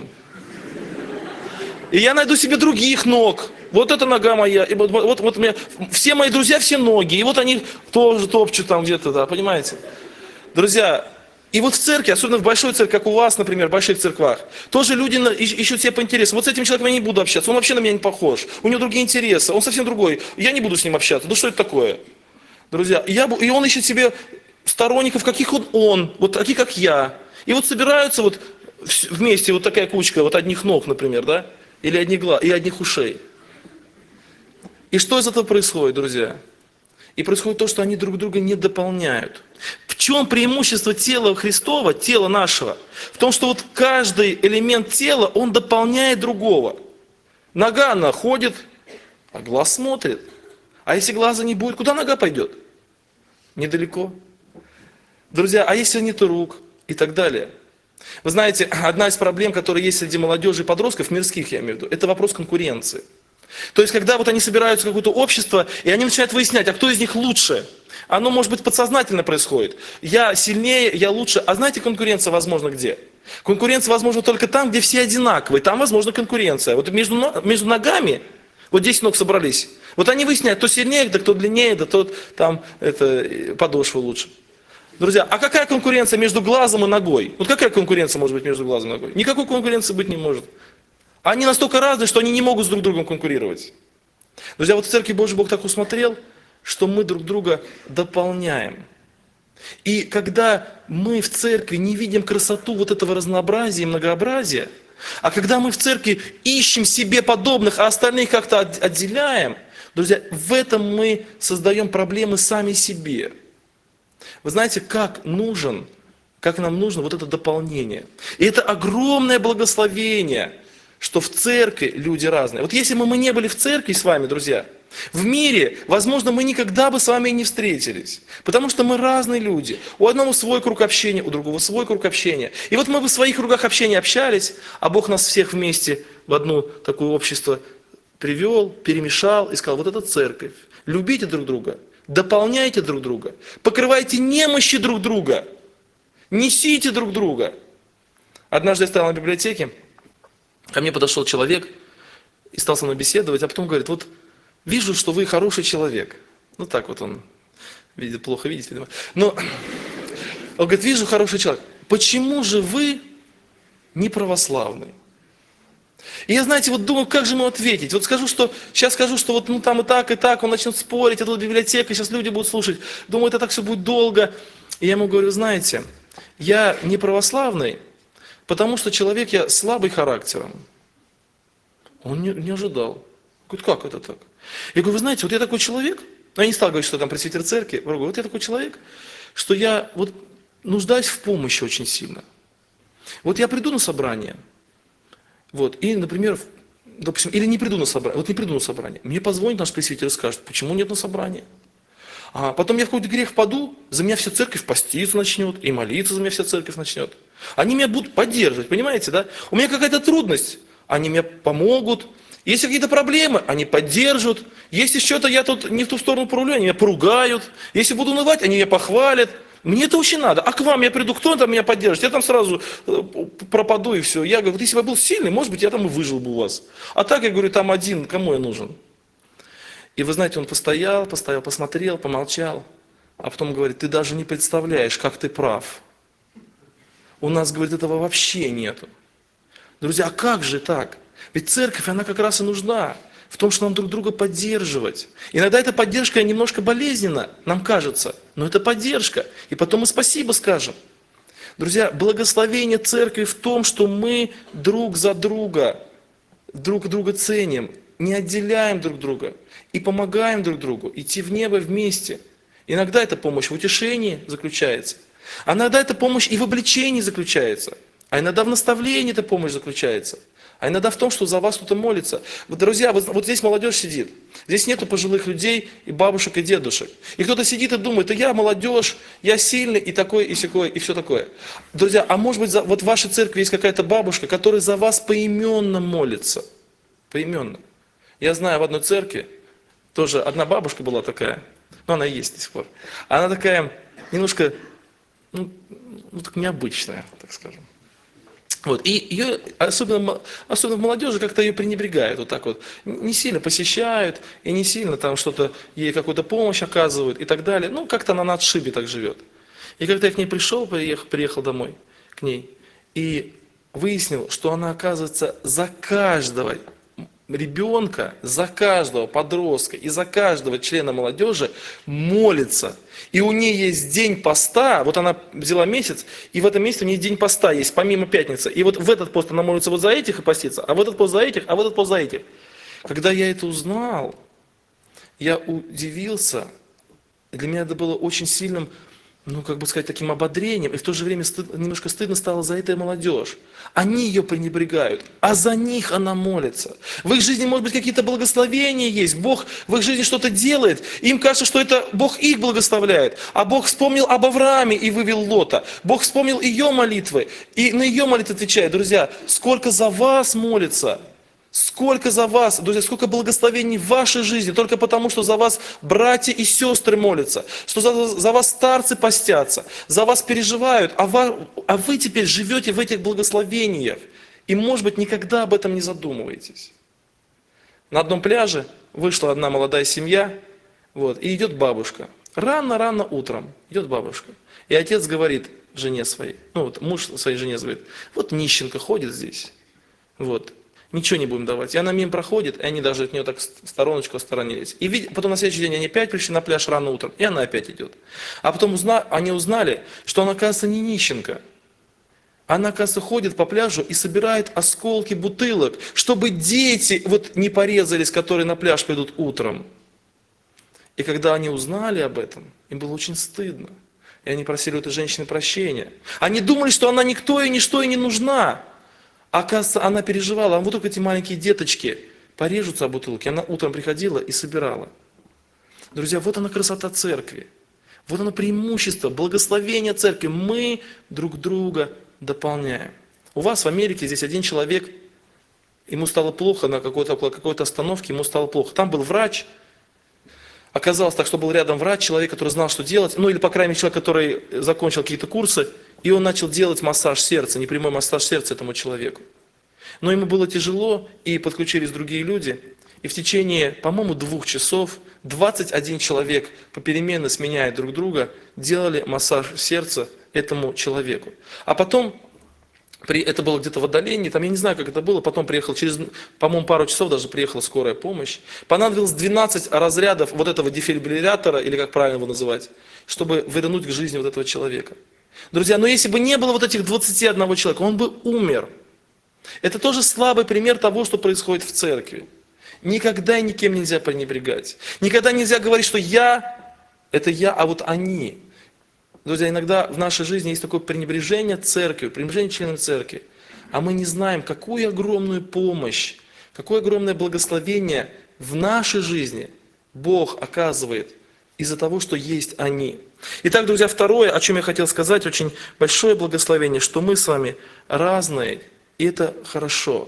И я найду себе других ног. Вот эта нога моя. И вот у меня, все мои друзья, все ноги. И вот они тоже топчут там где-то, да, понимаете? Друзья, и вот в церкви, особенно в большой церкви, как у вас, например, в больших церквах, тоже люди ищут себе по интересам. Вот с этим человеком я не буду общаться, он вообще на меня не похож. У него другие интересы, он совсем другой. Я не буду с ним общаться. Ну что это такое? Друзья, и он ищет себе сторонников, каких он, вот таких, как я. И вот собираются вот вместе вот такая кучка, вот одних ног, например, да? Или одних глаз, и одних ушей. И что из этого происходит, друзья? И происходит то, что они друг друга не дополняют. В чем преимущество тела Христова, тела нашего? В том, что вот каждый элемент тела, он дополняет другого. Нога, она ходит, а глаз смотрит. А если глаза не будет, куда нога пойдет? Недалеко. Друзья, а если нет рук и так далее? Вы знаете, одна из проблем, которая есть среди молодежи и подростков, мирских я имею в виду, это вопрос конкуренции. То есть, когда вот они собираются в какое-то общество, и они начинают выяснять, а кто из них лучше. Оно, может быть, подсознательно происходит. Я сильнее, я лучше. А знаете, конкуренция возможна где? Конкуренция возможна только там, где все одинаковые. Там возможна конкуренция. Вот между ногами, вот 10 ног собрались, вот они выясняют, кто сильнее, да кто длиннее, да тот там подошва лучше. Друзья, а какая конкуренция между глазом и ногой? Вот какая конкуренция может быть между глазом и ногой? Никакой конкуренции быть не может. Они настолько разные, что они не могут с друг другом конкурировать. Друзья, вот в Церкви Божией Бог так усмотрел, что мы друг друга дополняем. И когда мы в церкви не видим красоту вот этого разнообразия и многообразия, а когда мы в церкви ищем себе подобных, а остальных как-то отделяем, друзья, в этом мы создаем проблемы сами себе. Вы знаете, как нам нужно вот это дополнение. И это огромное благословение, что в церкви люди разные. Вот если бы мы не были в церкви с вами, друзья, в мире, возможно, мы никогда бы с вами и не встретились. Потому что мы разные люди. У одного свой круг общения, у другого свой круг общения. И вот мы бы в своих кругах общения общались, а Бог нас всех вместе в одно такое общество привел, перемешал и сказал, вот это церковь. Любите друг друга, дополняйте друг друга, покрывайте немощи друг друга, несите друг друга. Однажды я стоял на библиотеке, ко мне подошел человек и стал со мной беседовать, а потом говорит, вот вижу, что вы хороший человек. Ну так вот он, плохо видит, видимо. Но он говорит, вижу, хороший человек. Почему же вы не православный? И я, знаете, вот думаю, как же ему ответить. Вот сейчас скажу, что вот ну, там и так, он начнет спорить, а тут библиотека, сейчас люди будут слушать. Думаю, это так все будет долго. И я ему говорю, знаете, я не православный, потому что человек я слабый характером. Он не ожидал. Говорит, как это так? Я говорю, вы знаете, вот я такой человек, я не стал говорить, что там пресвитер церкви, я говорю, вот я такой человек, что я вот нуждаюсь в помощи очень сильно. Вот я приду на собрание, вот, и, например, допустим, или не приду на собрание, вот не приду на собрание, мне позвонит наш пресвитер и скажет, почему нет на собрании? А потом я в какой-то грех впаду, за меня вся церковь поститься начнет, и молиться за меня вся церковь начнет. Они меня будут поддерживать, понимаете, да? У меня какая-то трудность, они мне помогут. Если какие-то проблемы, они поддержат. Если что-то я тут не в ту сторону порулю, они меня поругают. Если буду унывать, они меня похвалят. Мне это очень надо. А к вам я приду, кто там меня поддержит? Я там сразу пропаду и все. Я говорю, вот если бы я был сильный, может быть, я там и выжил бы у вас. А так, я говорю, там один, кому я нужен? И вы знаете, он постоял, посмотрел, помолчал. А потом говорит, ты даже не представляешь, как ты прав. У нас, говорит, этого вообще нету. Друзья, а как же так? Ведь церковь, она как раз и нужна в том, что нам друг друга поддерживать. Иногда эта поддержка немножко болезненна, нам кажется, но это поддержка. И потом мы спасибо скажем. Друзья, благословение церкви в том, что мы друг за друга ценим, не отделяем друг друга и помогаем друг другу идти в небо вместе. Иногда эта помощь в утешении заключается, а иногда эта помощь и в обличении заключается, а иногда в наставлении эта помощь заключается, а иногда в том, что за вас кто-то молится. Вот, друзья, вот здесь молодежь сидит, здесь нету пожилых людей и бабушек и дедушек. И кто-то сидит и думает, я молодежь, я сильный и такой, и сякой, и все такое. Друзья, а может быть, вот в вашей церкви есть какая-то бабушка, которая за вас поименно молится. Поименно. Я знаю в одной церкви, тоже одна бабушка была такая, но она и есть до сих пор. Она такая немножко, так необычная, так скажем. Вот. И ее, особенно в молодежи, как-то ее пренебрегают, вот так вот. Не сильно посещают, и не сильно там что-то, ей какую-то помощь оказывают и так далее. Как-то она на отшибе так живет. И когда я к ней приехал домой, к ней, и выяснил, что она, оказывается, за каждого ребенка, за каждого подростка и за каждого члена молодежи молится. И у нее есть день поста, вот она взяла месяц, и в этом месяце у нее день поста есть, помимо пятницы. И вот в этот пост она молится вот за этих и постится, а в этот пост за этих, а в этот пост за этих. Когда я это узнал, я удивился, для меня это было очень сильным, таким ободрением, и в то же время немножко стыдно стало за эту молодежь. Они ее пренебрегают, а за них она молится. В их жизни, может быть, какие-то благословения есть, Бог в их жизни что-то делает, и им кажется, что это Бог их благословляет, а Бог вспомнил об Аврааме и вывел Лота. Бог вспомнил ее молитвы, и на ее молитвы отвечает. Друзья, сколько за вас молится, сколько за вас, друзья, сколько благословений в вашей жизни, только потому, что за вас братья и сестры молятся, что за вас старцы постятся, за вас переживают, а вы теперь живете в этих благословениях. И, может быть, никогда об этом не задумываетесь. На одном пляже вышла одна молодая семья, и идет бабушка. Рано-рано утром идет бабушка. И отец говорит жене своей, муж своей жене говорит, вот нищенка ходит здесь, ничего не будем давать. И она мимо проходит, и они даже от нее так в стороночку отсторонились. И потом на следующий день они опять пришли на пляж рано утром, и она опять идет. А потом они узнали, что она, оказывается, не нищенка. Она, оказывается, ходит по пляжу и собирает осколки бутылок, чтобы дети не порезались, которые на пляж придут утром. И когда они узнали об этом, им было очень стыдно. И они просили у этой женщины прощения. Они думали, что она никто и ничто и не нужна. Оказывается, она переживала, а вот только эти маленькие деточки порежутся о бутылки. Она утром приходила и собирала. Друзья, вот она красота церкви. Вот оно преимущество, благословение церкви. Мы друг друга дополняем. У вас в Америке здесь один человек, ему стало плохо около какой-то остановки, ему стало плохо. Там был врач. Оказалось так, что был рядом врач, человек, который знал, что делать. Или, по крайней мере, человек, который закончил какие-то курсы. И он начал делать массаж сердца, непрямой массаж сердца этому человеку. Но ему было тяжело, и подключились другие люди. И в течение, по-моему, 2 часов 21 человек попеременно сменяя друг друга, делали массаж сердца этому человеку. А потом, это было где-то в отдалении, я не знаю, как это было, потом приехал через, по-моему, пару часов даже приехала скорая помощь. Понадобилось 12 разрядов этого дефибриллятора, или как правильно его называть, чтобы вернуть к жизни этого человека. Друзья, но если бы не было этих 21 человека, он бы умер. Это тоже слабый пример того, что происходит в церкви. Никогда и никем нельзя пренебрегать. Никогда нельзя говорить, что это я, а вот они. Друзья, иногда в нашей жизни есть такое пренебрежение церкви, пренебрежение членами церкви. А мы не знаем, какую огромную помощь, какое огромное благословение в нашей жизни Бог оказывает из-за того, что есть они. Итак, друзья, второе, о чем я хотел сказать, очень большое благословение, что мы с вами разные, и это хорошо.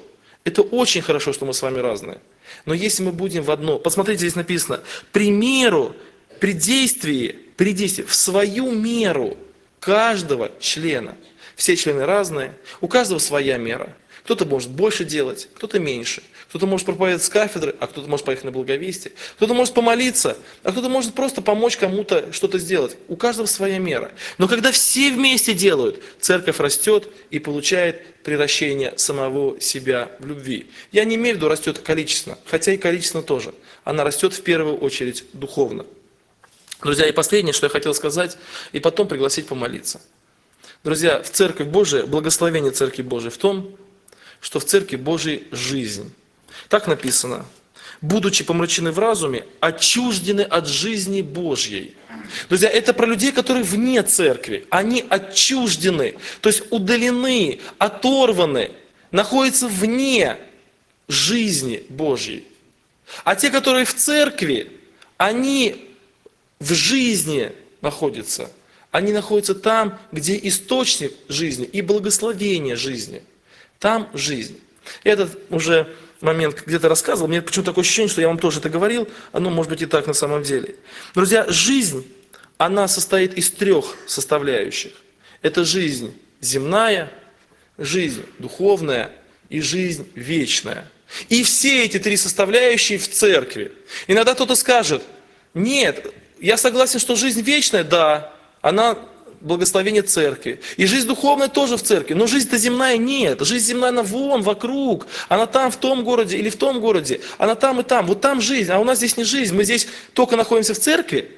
Это очень хорошо, что мы с вами разные. Но если мы будем в одно, посмотрите, здесь написано, при меру, при действии, в свою меру каждого члена. Все члены разные, у каждого своя мера. Кто-то может больше делать, кто-то меньше. Кто-то может проповедовать с кафедры, а кто-то может поехать на благовестие. Кто-то может помолиться, а кто-то может просто помочь кому-то что-то сделать. У каждого своя мера. Но когда все вместе делают, церковь растет и получает превращение самого себя в любви. Я не имею в виду растет количественно, хотя и количественно тоже. Она растет в первую очередь духовно. Друзья, и последнее, что я хотел сказать, и потом пригласить помолиться. Друзья, в Церковь Божия, благословение Церкви Божией в том, что в Церкви Божией жизнь. Так написано. Будучи помрачены в разуме, отчуждены от жизни Божьей. Друзья, это про людей, которые вне Церкви. Они отчуждены, то есть удалены, оторваны, находятся вне жизни Божьей. А те, которые в Церкви, они в жизни находятся. Они находятся там, где источник жизни и благословение жизни. Там жизнь. Этот уже момент где-то рассказывал, мне почему-то такое ощущение, что я вам тоже это говорил, оно может быть и так на самом деле. Друзья, жизнь, она состоит из 3 составляющих. Это жизнь земная, жизнь духовная и жизнь вечная. И все эти 3 составляющие в Церкви. Иногда кто-то скажет, нет, я согласен, что жизнь вечная, да, она благословение Церкви. И жизнь духовная тоже в Церкви. Но жизнь-то земная нет. Жизнь земная, она вон, вокруг. Она там, в том городе или в том городе. Она там и там. Вот там жизнь. А у нас здесь не жизнь. Мы здесь только находимся в Церкви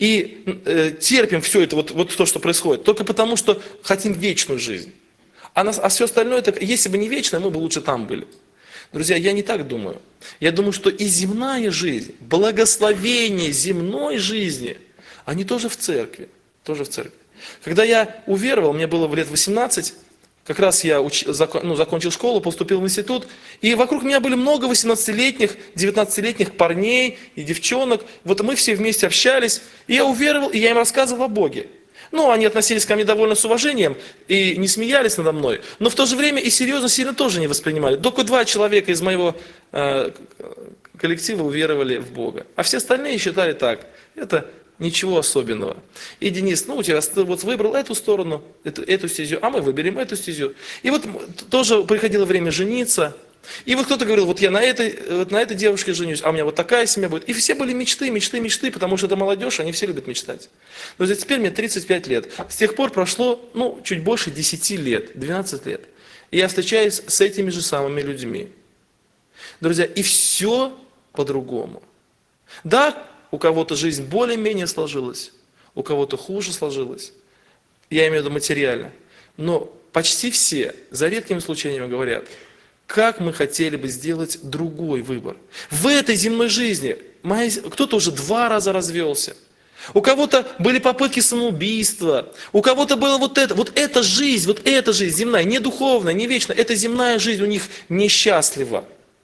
и терпим все это, вот то, что происходит. Только потому, что хотим вечную жизнь. А все остальное, это, если бы не вечное, мы бы лучше там были. Друзья, я не так думаю. Я думаю, что и земная жизнь, благословение земной жизни, они тоже в Церкви. Тоже в Церкви. Когда я уверовал, мне было лет 18, как раз я закончил школу, поступил в институт, и вокруг меня были много 18-летних, 19-летних парней и девчонок. Вот мы все вместе общались, и я уверовал, и я им рассказывал о Боге. Ну, они относились ко мне довольно с уважением и не смеялись надо мной, но в то же время и серьезно сильно тоже не воспринимали. Только 2 человека из моего коллектива уверовали в Бога, а все остальные считали так, это ничего особенного. И Денис, у тебя вот выбрал эту сторону, эту стезю, а мы выберем эту стезю. И вот тоже приходило время жениться. И вот кто-то говорил, вот я на этой девушке женюсь, а у меня вот такая семья будет. И все были мечты, потому что это молодежь, они все любят мечтать. Но теперь мне 35 лет. С тех пор прошло, чуть больше 10 лет, 12 лет. И я встречаюсь с этими же самыми людьми. Друзья, и все по-другому. Да, у кого-то жизнь более-менее сложилась, у кого-то хуже сложилась. Я имею в виду материально. Но почти все, за редкими исключениями, говорят, как мы хотели бы сделать другой выбор. В этой земной жизни кто-то уже 2 раза развелся. У кого-то были попытки самоубийства. У кого-то было вот эта жизнь земная, не духовная, не вечная. Эта земная жизнь у них несчастлива.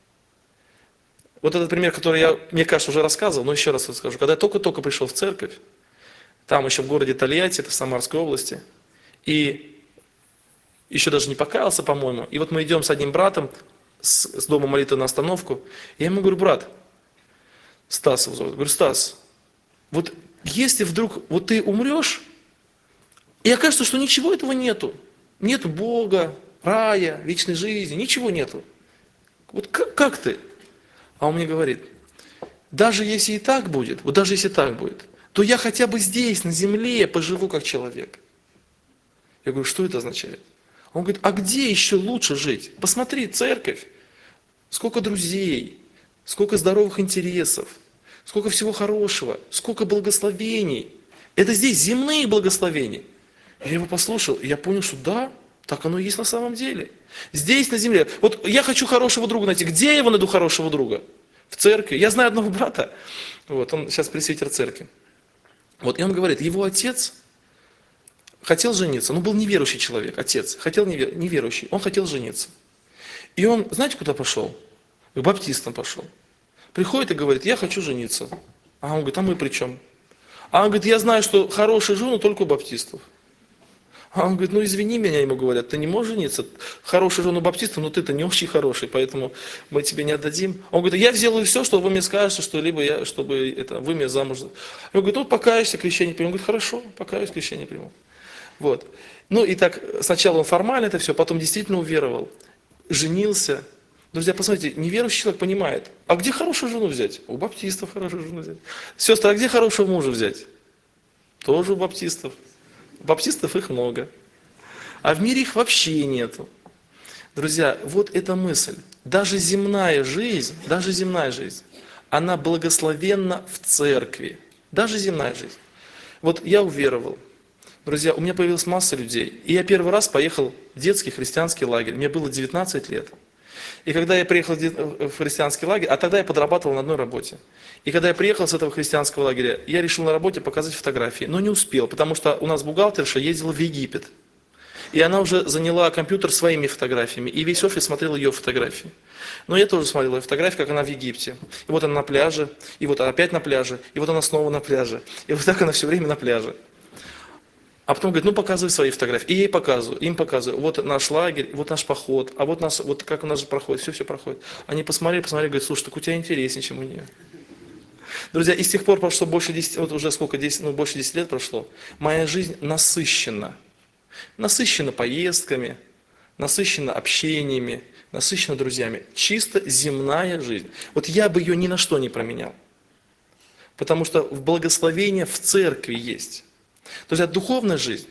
Вот этот пример, который я, мне кажется, уже рассказывал, но еще раз расскажу. Когда я только-только пришел в церковь, там еще в городе Тольятти, это в Самарской области, и еще даже не покаялся, по-моему, и вот мы идем с одним братом с дома молитвы на остановку, и я ему говорю, брат, Стас его зовут, говорю, Стас, вот если вдруг вот ты умрешь, и окажется, что ничего этого нету, нету Бога, рая, вечной жизни, ничего нету, вот как ты? А он мне говорит, даже если и так будет, то я хотя бы здесь, на земле, поживу как человек. Я говорю, что это означает? Он говорит, а где еще лучше жить? Посмотри, церковь, сколько друзей, сколько здоровых интересов, сколько всего хорошего, сколько благословений. Это здесь земные благословения. Я его послушал, и я понял, что да, так оно и есть на самом деле. Здесь, на земле. Вот я хочу хорошего друга найти. Где я его найду, хорошего друга? В церкви. Я знаю одного брата, он сейчас пресвитер церкви. И он говорит, его отец хотел жениться, был неверующий человек, отец, неверующий, он хотел жениться. И он, знаете, куда пошел? К баптистам пошел. Приходит и говорит, я хочу жениться. А он говорит, а мы при чем? А он говорит, я знаю, что хорошие жены только у баптистов. А он говорит, ну извини меня, ему говорят, ты не можешь жениться, хорошую жену баптиста, но ты-то не очень хороший, поэтому мы тебе не отдадим. Он говорит, я сделаю все, что вы мне скажете, что либо я, чтобы это, вы меня замуж. Он говорит, ну покаешься, крещение приму. Он говорит, хорошо, покаюсь, крещение приму. Вот. Ну и так, сначала он формально это все, потом действительно уверовал, женился. Друзья, посмотрите, неверующий человек понимает, а где хорошую жену взять? У баптистов хорошую жену взять. Сестры, а где хорошего мужа взять? Тоже у баптистов. Баптистов их много. А в мире их вообще нету. Друзья, вот эта мысль. Даже земная жизнь, она благословенна в церкви. Даже земная жизнь. Вот я уверовал. Друзья, у меня появилась масса людей. И я первый раз поехал в детский христианский лагерь. Мне было 19 лет. И когда я приехал в христианский лагерь, а тогда я подрабатывал на одной работе. И когда я приехал с этого христианского лагеря, я решил на работе показать фотографии, но не успел, потому что у нас бухгалтерша ездила в Египет. И она уже заняла компьютер своими фотографиями, и весь офис смотрел ее фотографии. Но я тоже смотрел ее фотографии, как она в Египте. И вот она на пляже, и вот она опять на пляже, и вот она снова на пляже. И вот так она все время на пляже. А потом говорит, ну показывай свои фотографии. И я ей показываю, им показываю. Вот наш лагерь, вот наш поход, а вот, вот как у нас же проходит, все проходит. Они посмотрели, говорят, слушай, так у тебя интереснее, чем у нее. Друзья, и с тех пор прошло больше 10, вот уже сколько, 10, ну больше 10 лет прошло, моя жизнь насыщена. Насыщена поездками, насыщена общениями, насыщена друзьями. Чисто земная жизнь. Вот я бы ее ни на что не променял. Потому что благословение в церкви есть. Друзья, духовная жизнь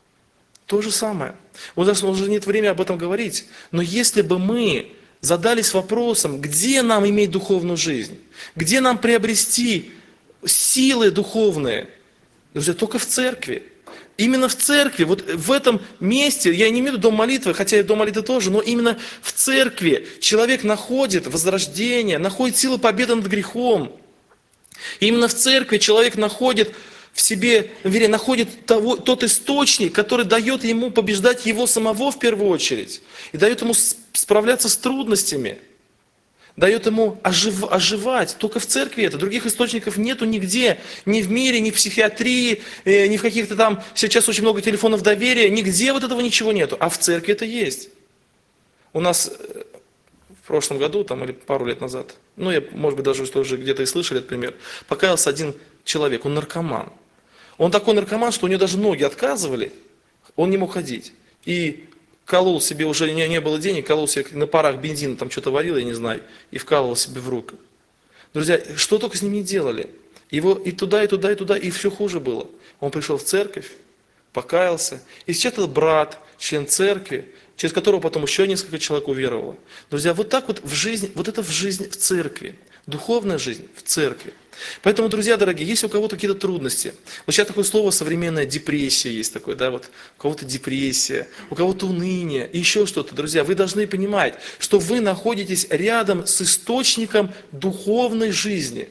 то же самое. У нас уже нет времени об этом говорить. Но если бы мы задались вопросом, где нам иметь духовную жизнь, где нам приобрести силы духовные, друзья, только в церкви. Именно в церкви, вот в этом месте, я не имею в виду дом молитвы, хотя и дом молитвы тоже, но именно в церкви человек находит возрождение, находит силу победы над грехом. Именно в церкви человек находит в себе, вернее, находит тот источник, который дает ему побеждать его самого в первую очередь. И дает ему справляться с трудностями. Дает ему оживать. Только в церкви это. Других источников нету нигде. Ни в мире, ни в психиатрии, ни в каких-то там... Сейчас очень много телефонов доверия. Нигде вот этого ничего нету. А в церкви это есть. У нас в прошлом году, там, или пару лет назад, ну, я, может быть, даже уже где-то и слышали этот пример, покаялся один человек, он наркоман. Он такой наркоман, что у него даже ноги отказывали, он не мог ходить. И колол себе, уже не было денег, колол себе на парах бензина, там что-то варил, я не знаю, и вкалывал себе в руку. Друзья, что только с ним не делали. Его и туда, и туда, и туда, и все хуже было. Он пришел в церковь, покаялся, и сейчас этот брат, член церкви, через которого потом еще несколько человек уверовало. Друзья, вот так вот в жизни, вот это в жизни в церкви. Духовная жизнь в церкви. Поэтому, друзья дорогие, если у кого-то какие-то трудности, вот сейчас такое слово современная депрессия есть такое, да, вот у кого-то депрессия, у кого-то уныние, и еще что-то, друзья, вы должны понимать, что вы находитесь рядом с источником духовной жизни.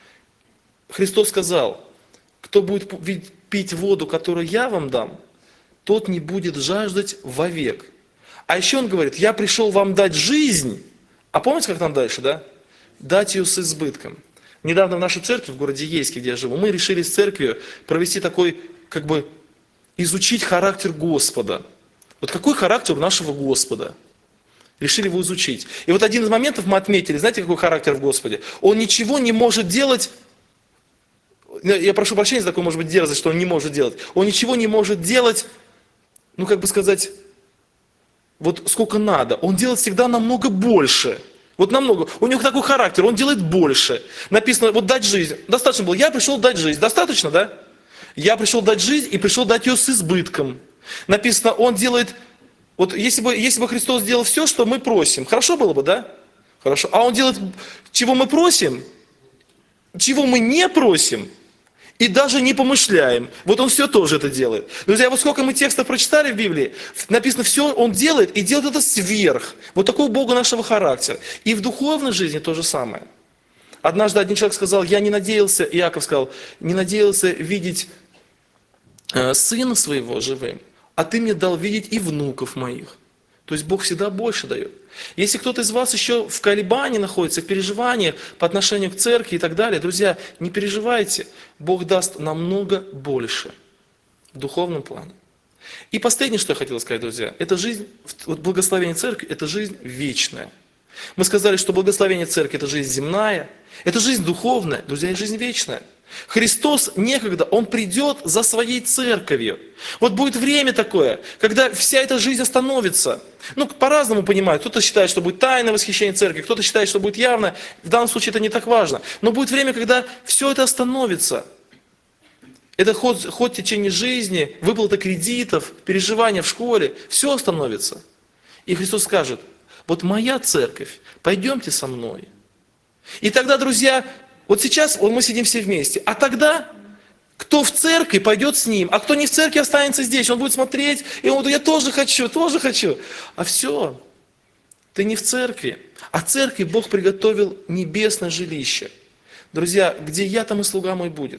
Христос сказал, кто будет пить воду, которую я вам дам, тот не будет жаждать вовек. А еще он говорит, я пришел вам дать жизнь, а помните, как там дальше, да? Дать ее с избытком. Недавно в нашей церкви, в городе Ейске, где я живу, мы решили с церковью провести такой, как бы, изучить характер Господа. Вот какой характер у нашего Господа? Решили его изучить. И вот один из моментов мы отметили, знаете, какой характер в Господе? Он ничего не может делать, я прошу прощения за такую, может быть, дерзость, что он не может делать. Он ничего не может делать, ну, как бы сказать, вот сколько надо. Он делает всегда намного больше. Вот намного. У него такой характер, он делает больше. Написано, вот дать жизнь. Достаточно было. Я пришел дать жизнь. Достаточно, да? Я пришел дать жизнь и пришел дать ее с избытком. Написано, он делает, вот если бы Христос сделал все, что мы просим, хорошо было бы, да? Хорошо. А он делает, чего мы просим, чего мы не просим, и даже не помышляем. Вот он все тоже это делает. Друзья, вот сколько мы текстов прочитали в Библии, написано, все он делает, и делает это сверх. Вот такого Бога нашего характера. И в духовной жизни то же самое. Однажды один человек сказал, я не надеялся, Иаков сказал, не надеялся видеть сына своего живым, а ты мне дал видеть и внуков моих. То есть Бог всегда больше дает. Если кто-то из вас еще в колебании находится, в переживаниях по отношению к церкви и так далее, друзья, не переживайте. Бог даст намного больше в духовном плане. И последнее, что я хотел сказать, друзья, это жизнь, вот благословение церкви, это жизнь вечная. Мы сказали, что благословение церкви – это жизнь земная, это жизнь духовная, друзья, это жизнь вечная. Христос некогда, Он придет за своей церковью. Вот будет время такое, когда вся эта жизнь остановится. Ну, по-разному понимают. Кто-то считает, что будет тайное восхищение церкви, кто-то считает, что будет явное. В данном случае это не так важно. Но будет время, когда все это остановится. Это ход в течение жизни, выплата кредитов, переживания в школе, все остановится. И Христос скажет: вот моя церковь, пойдемте со мной. И тогда, друзья, вот сейчас мы сидим все вместе, а тогда кто в церкви, пойдет с ним, а кто не в церкви, останется здесь. Он будет смотреть, и он будет: я тоже хочу, тоже хочу. А все, ты не в церкви. А в церкви Бог приготовил небесное жилище. Друзья, где я, там и слуга мой будет.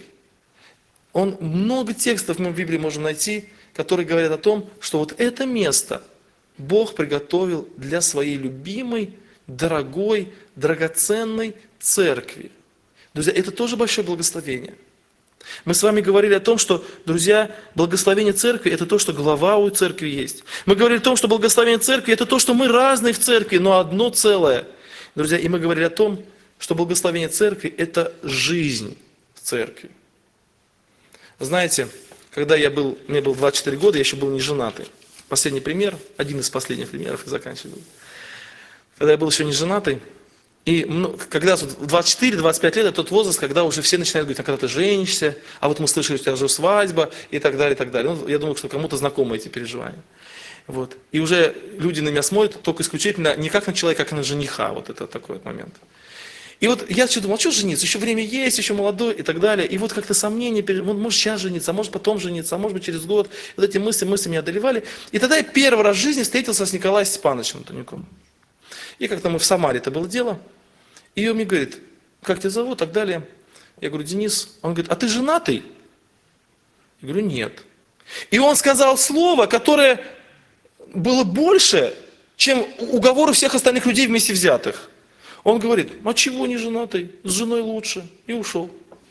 Много текстов мы в Библии можем найти, которые говорят о том, что вот это место Бог приготовил для своей любимой, дорогой, драгоценной церкви. Друзья, это тоже большое благословение. Мы с вами говорили о том, что, друзья, благословение церкви – это то, что глава у церкви есть. Мы говорили о том, что благословение церкви – это то, что мы разные в церкви, но одно целое. Друзья, и мы говорили о том, что благословение церкви – это жизнь в церкви. Знаете, когда мне было 24 года, я еще был не женатый. Последний пример, один из последних примеров, и заканчиваю. Когда я был еще не женатый, и когда 24-25 лет, это тот возраст, когда уже все начинают говорить: а когда ты женишься, а вот мы слышали, у тебя же свадьба, и так далее, и так далее. Я думаю, что кому-то знакомы эти переживания. Вот. И уже люди на меня смотрят только исключительно не как на человека, как на жениха. Вот это такой вот момент. И вот я что думал: а что жениться? Еще время есть, еще молодой и так далее. И вот как-то сомнения, может сейчас жениться, а может потом жениться, а может быть через год. Вот эти мысли меня одолевали. И тогда я первый раз в жизни встретился с Николаем Степановичем Антонюком. И как-то мы в Самаре это было дело. И он мне говорит: как тебя зовут, и так далее. Я говорю: Денис. Он говорит: а ты женатый? Я говорю: нет. И он сказал слово, которое было больше, чем уговоры всех остальных людей вместе взятых. Он говорит: а чего не женатый? С женой лучше. И ушел.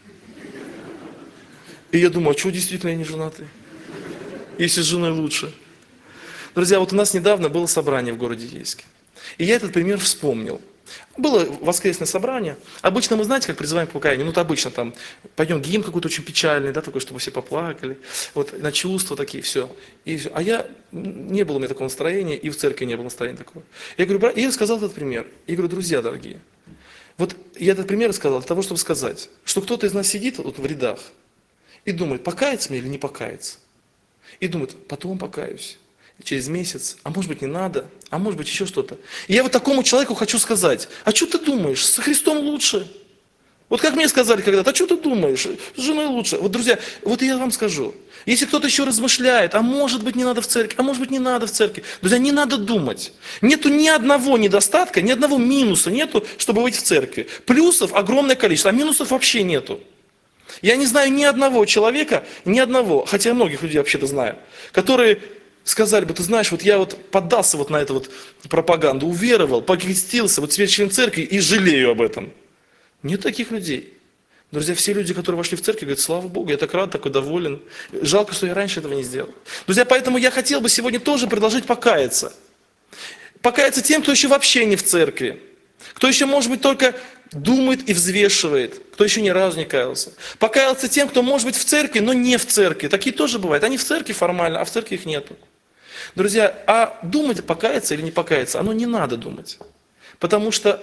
И я думаю: а чего действительно я не женатый? Если с женой лучше. Друзья, вот у нас недавно было собрание в городе Ейске. И я этот пример вспомнил. Было воскресное собрание. Обычно мы, знаете, как призываем к покаянию? Ну, обычно там пойдем гимн какой-то очень печальный, да, такой, чтобы все поплакали. Вот на чувства такие, все. А не было у меня такого настроения, и в церкви не было настроения такого. Я говорю: я сказал этот пример. Я говорю: друзья дорогие, вот я этот пример сказал для того, чтобы сказать, что кто-то из нас сидит вот в рядах и думает: покаяться мне или не покаяться. И думает: потом покаюсь. Через месяц, а может быть не надо, а может быть еще что-то. И я вот такому человеку хочу сказать: а что ты думаешь, со Христом лучше? Вот как мне сказали когда-то: а что ты думаешь, с женой лучше? Вот, друзья, вот я вам скажу, если кто-то еще размышляет: а может быть не надо в церкви, а может быть не надо в церкви. Друзья, не надо думать. Нету ни одного недостатка, ни одного минуса нету, чтобы быть в церкви. Плюсов огромное количество, а минусов вообще нету. Я не знаю ни одного человека, ни одного, хотя я многих людей вообще-то знаю, которые сказали бы: ты знаешь, вот я вот поддался вот на эту вот пропаганду, уверовал, покрестился, вот теперь член церкви и жалею об этом. Нет таких людей. Друзья, все люди, которые вошли в церковь, говорят: слава Богу, я так рад, такой доволен. Жалко, что я раньше этого не сделал. Друзья, поэтому я хотел бы сегодня тоже предложить покаяться. Покаяться тем, кто еще вообще не в церкви. Кто еще, может быть, только думает и взвешивает. Кто еще ни разу не каялся. Покаялся тем, кто может быть в церкви, но не в церкви. Такие тоже бывают. Они в церкви формально, а в церкви их нету. Друзья, а думать, покаяться или не покаяться, оно не надо думать. Потому что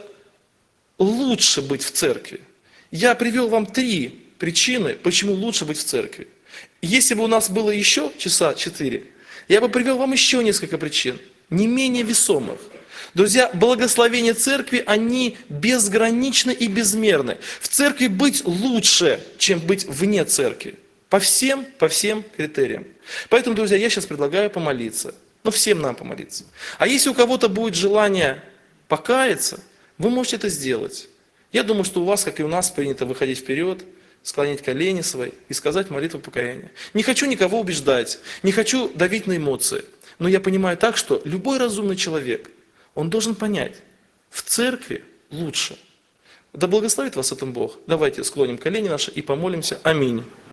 лучше быть в церкви. Я привел вам 3 причины, почему лучше быть в церкви. Если бы у нас было еще часа 4, я бы привел вам еще несколько причин, не менее весомых. Друзья, благословения церкви, они безграничны и безмерны. В церкви быть лучше, чем быть вне церкви. По всем критериям. Поэтому, друзья, я сейчас предлагаю помолиться. Всем нам помолиться. А если у кого-то будет желание покаяться, вы можете это сделать. Я думаю, что у вас, как и у нас, принято выходить вперед, склонить колени свои и сказать молитву покаяния. Не хочу никого убеждать, не хочу давить на эмоции. Но я понимаю так, что любой разумный человек, он должен понять, в церкви лучше. Да благословит вас этом Бог. Давайте склоним колени наши и помолимся. Аминь.